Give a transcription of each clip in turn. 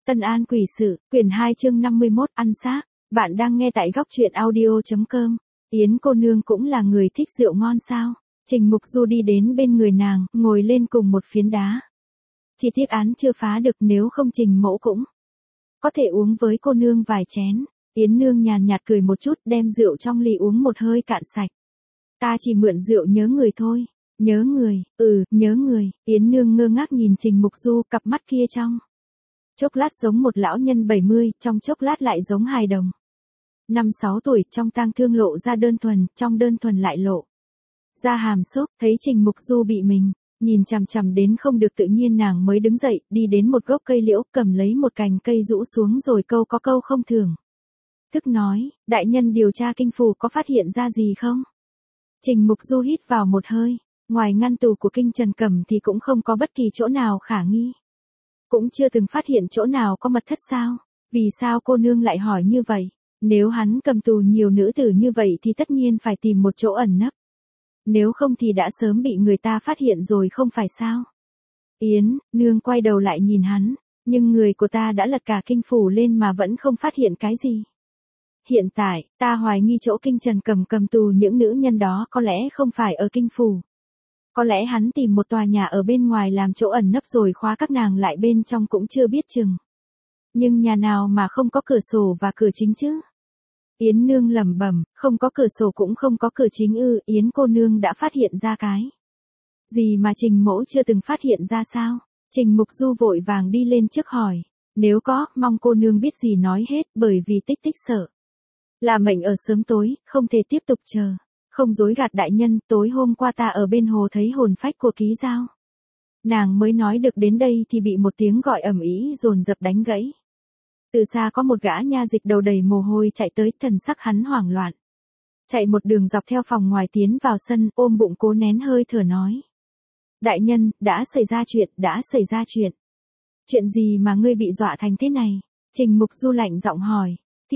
Tân An quỷ sự, quyển 2 chương 51 ăn xác. Bạn đang nghe tại góc truyện audio.com. Yến cô nương cũng là người thích rượu ngon sao? Trình Mục Du đi đến bên người nàng, ngồi lên cùng một phiến đá. Chỉ tiếc án chưa phá được, nếu không Trình mẫu cũng có thể uống với cô nương vài chén. Yến nương nhàn nhạt cười một chút, đem rượu trong ly uống một hơi cạn sạch. Ta chỉ mượn rượu nhớ người thôi. Nhớ người, nhớ người. Yến nương ngơ ngác nhìn Trình Mục Du, cặp mắt kia trong chốc lát giống một lão nhân 70, trong chốc lát lại giống hài đồng 5-6 tuổi, trong tang thương lộ ra đơn thuần, trong đơn thuần lại lộ ra hàm xúc. Thấy Trình Mục Du bị mình nhìn chằm chằm đến không được tự nhiên, nàng mới đứng dậy, đi đến một gốc cây liễu, cầm lấy một cành cây rũ xuống rồi câu có câu không thường thức nói, đại nhân điều tra kinh phủ có phát hiện ra gì không? Trình Mục Du hít vào một hơi, ngoài ngăn tủ của Kinh Trần Cẩm thì cũng không có bất kỳ chỗ nào khả nghi. Cũng chưa từng phát hiện chỗ nào có mật thất sao? Vì sao cô nương lại hỏi như vậy? Nếu hắn cầm tù nhiều nữ tử như vậy thì tất nhiên phải tìm một chỗ ẩn nấp. Nếu không thì đã sớm bị người ta phát hiện rồi không phải sao? Yến, nương quay đầu lại nhìn hắn, nhưng người của ta đã lật cả kinh phủ lên mà vẫn không phát hiện cái gì. Hiện tại, ta hoài nghi chỗ Kinh Trần Cẩm cầm tù những nữ nhân đó có lẽ không phải ở kinh phủ. Có lẽ hắn tìm một tòa nhà ở bên ngoài làm chỗ ẩn nấp rồi khóa các nàng lại bên trong cũng chưa biết chừng. Nhưng nhà nào mà không có cửa sổ và cửa chính chứ? Yến nương lẩm bẩm, không có cửa sổ cũng không có cửa chính ư? Yến cô nương đã phát hiện ra cái gì mà Trình mẫu chưa từng phát hiện ra sao? Trình Mục Du vội vàng đi lên trước hỏi, nếu có, mong cô nương biết gì nói hết, bởi vì tích tích sợ là mệnh ở sớm tối, không thể tiếp tục chờ. Không dối gạt đại nhân, tối hôm qua ta ở bên hồ thấy hồn phách của Ký Giao. Nàng mới nói được đến đây thì bị một tiếng gọi ầm ĩ dồn dập đánh gãy. Từ xa có một gã nha dịch đầu đầy mồ hôi chạy tới, thần sắc hắn hoảng loạn. Chạy một đường dọc theo phòng ngoài tiến vào sân, ôm bụng cố nén hơi thở nói. Đại nhân, đã xảy ra chuyện. Chuyện gì mà ngươi bị dọa thành thế này? Trình Mục Du lạnh giọng hỏi.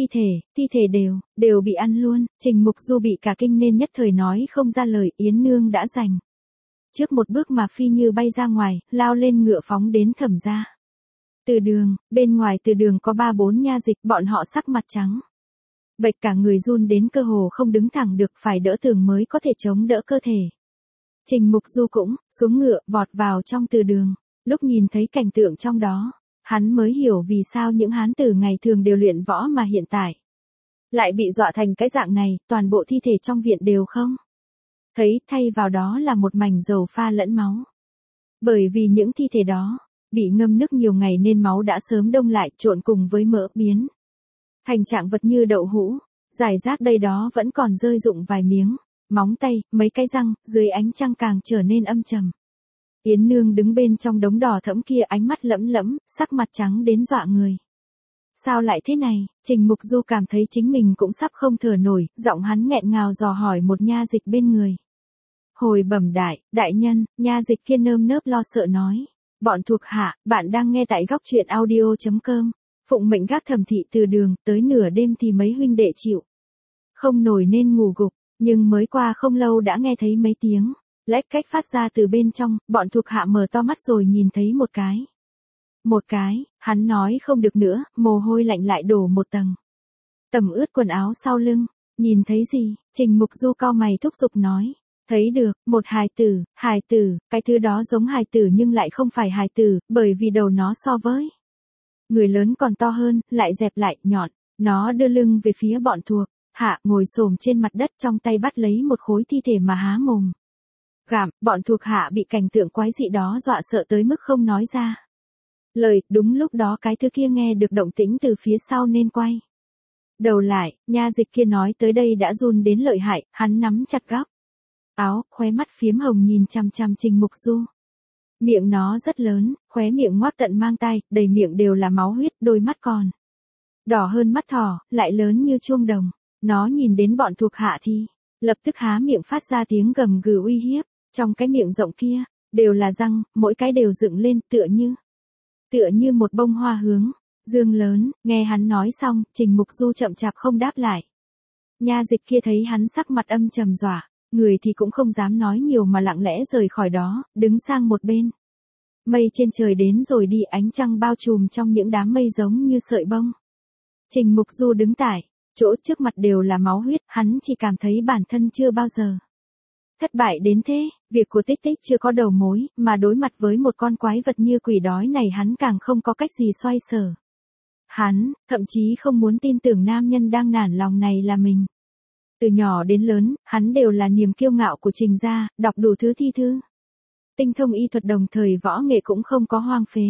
Thi thể đều bị ăn luôn. Trình Mục Du bị cả kinh nên nhất thời nói không ra lời. Yến nương đã giành trước một bước mà phi như bay ra ngoài, lao lên ngựa phóng đến Thẩm gia. Từ đường, bên ngoài từ đường có 3-4 nha dịch, bọn họ sắc mặt trắng bệch, cả người run đến cơ hồ không đứng thẳng được, phải đỡ tường mới có thể chống đỡ cơ thể. Trình Mục Du cũng xuống ngựa, vọt vào trong từ đường. Lúc nhìn thấy cảnh tượng trong đó, hắn mới hiểu vì sao những hán tử ngày thường đều luyện võ mà hiện tại lại bị dọa thành cái dạng này. Toàn bộ thi thể trong viện đều không thấy, thay vào đó là một mảnh dầu pha lẫn máu. Bởi vì những thi thể đó bị ngâm nước nhiều ngày nên máu đã sớm đông lại, trộn cùng với mỡ biến thành trạng vật như đậu hũ, rải rác đây đó vẫn còn rơi rụng vài miếng móng tay, mấy cái răng, dưới ánh trăng càng trở nên âm trầm. Yến nương đứng bên trong đống đỏ thẫm kia, ánh mắt lẫm lẫm, sắc mặt trắng đến dọa người. Sao lại thế này? Trình Mục Du cảm thấy chính mình cũng sắp không thở nổi, giọng hắn nghẹn ngào dò hỏi một nha dịch bên người. Hồi bẩm đại nhân, nha dịch kia nơm nớp lo sợ nói. Bọn thuộc hạ, bạn đang nghe tại góc truyện audio.com. Phụng mệnh gác Thẩm thị từ đường, tới nửa đêm thì mấy huynh đệ chịu không nổi nên ngủ gục, nhưng mới qua không lâu đã nghe thấy mấy tiếng lách cách phát ra từ bên trong. Bọn thuộc hạ mở to mắt rồi nhìn thấy một cái, hắn nói không được nữa, mồ hôi lạnh lại đổ một tầng tầm ướt quần áo sau lưng. Nhìn thấy gì? Trình Mục Du cau mày thúc giục nói. Thấy được, một hài tử, cái thứ đó giống hài tử nhưng lại không phải hài tử, bởi vì đầu nó so với người lớn còn to hơn, lại dẹp lại, nhọn. Nó đưa lưng về phía bọn thuộc hạ, ngồi xổm trên mặt đất, trong tay bắt lấy một khối thi thể mà há mồm gặm. Bọn thuộc hạ bị cảnh tượng quái dị đó dọa sợ tới mức không nói ra lời. Đúng lúc đó cái thứ kia nghe được động tĩnh từ phía sau nên quay đầu lại, nha dịch kia nói tới đây đã run đến lợi hại, hắn nắm chặt góc áo, khóe mắt phiếm hồng nhìn chằm chằm Trình Mục Du. Miệng nó rất lớn, khóe miệng ngoác tận mang tai, đầy miệng đều là máu huyết, đôi mắt còn đỏ hơn mắt thỏ, lại lớn như chuông đồng. Nó nhìn đến bọn thuộc hạ thì lập tức há miệng phát ra tiếng gầm gừ uy hiếp. Trong cái miệng rộng kia đều là răng, mỗi cái đều dựng lên tựa như một bông hoa hướng dương lớn. Nghe hắn nói xong, Trình Mục Du chậm chạp không đáp lại. Nha dịch kia thấy hắn sắc mặt âm trầm dọa người thì cũng không dám nói nhiều mà lặng lẽ rời khỏi đó, đứng sang một bên. Mây trên trời đến rồi đi, ánh trăng bao trùm trong những đám mây giống như sợi bông. Trình Mục Du đứng tại chỗ trước mặt đều là máu huyết, hắn chỉ cảm thấy bản thân chưa bao giờ thất bại đến thế, việc của Tích Tích chưa có đầu mối, mà đối mặt với một con quái vật như quỷ đói này hắn càng không có cách gì xoay sở. Hắn, thậm chí không muốn tin tưởng nam nhân đang nản lòng này là mình. Từ nhỏ đến lớn, hắn đều là niềm kiêu ngạo của Trình gia, đọc đủ thứ thi thư. Tinh thông y thuật đồng thời võ nghệ cũng không có hoang phế.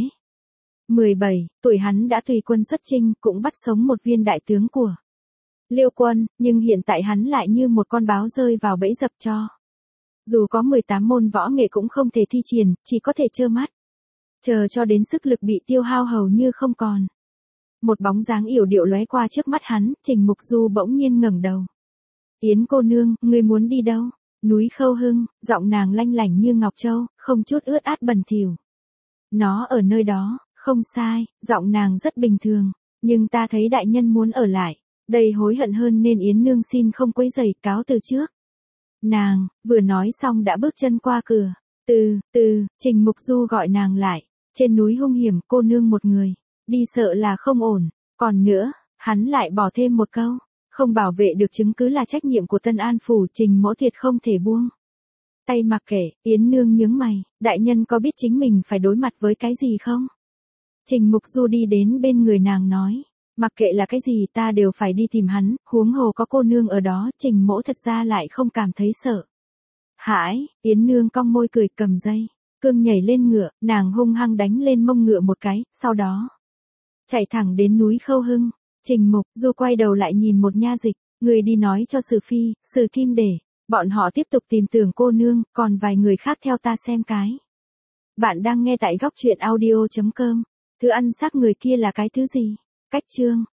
17 tuổi hắn đã tùy quân xuất chinh, cũng bắt sống một viên đại tướng của Liêu quân, nhưng hiện tại hắn lại như một con báo rơi vào bẫy dập cho. Dù có 18 môn võ nghệ cũng không thể thi triển, chỉ có thể trơ mắt. Chờ cho đến sức lực bị tiêu hao hầu như không còn. Một bóng dáng yểu điệu lóe qua trước mắt hắn, Trình Mục Du bỗng nhiên ngẩng đầu. Yến cô nương, ngươi muốn đi đâu? Núi Khâu Hưng, giọng nàng lanh lảnh như ngọc châu, không chút ướt át bẩn thỉu. Nó ở nơi đó, không sai, giọng nàng rất bình thường, nhưng ta thấy đại nhân muốn ở lại, đầy hối hận hơn nên Yến nương xin không quấy rầy, cáo từ trước. Nàng, vừa nói xong đã bước chân qua cửa. Trình Mục Du gọi nàng lại. Trên núi hung hiểm, cô nương một người, đi sợ là không ổn. Còn nữa, hắn lại bỏ thêm một câu. Không bảo vệ được chứng cứ là trách nhiệm của Tân An Phủ, Trình mỗ tuyệt không thể buông tay mặc kệ. Yến nương nhướng mày, đại nhân có biết chính mình phải đối mặt với cái gì không? Trình Mục Du đi đến bên người nàng nói. Mặc kệ là cái gì ta đều phải đi tìm hắn, huống hồ có cô nương ở đó, Trình mỗ thật ra lại không cảm thấy sợ. Hãi, Yến nương cong môi cười, cầm dây cương nhảy lên ngựa, nàng hung hăng đánh lên mông ngựa một cái, sau đó chạy thẳng đến núi Khâu Hưng. Trình Mục Du quay đầu lại nhìn một nha dịch, người đi nói cho Sử Phi, Sử Kim để bọn họ tiếp tục tìm tưởng cô nương, còn vài người khác theo ta xem cái. Bạn đang nghe tại góc truyện audio.com. Thứ ăn xác người kia là cái thứ gì? Cách chương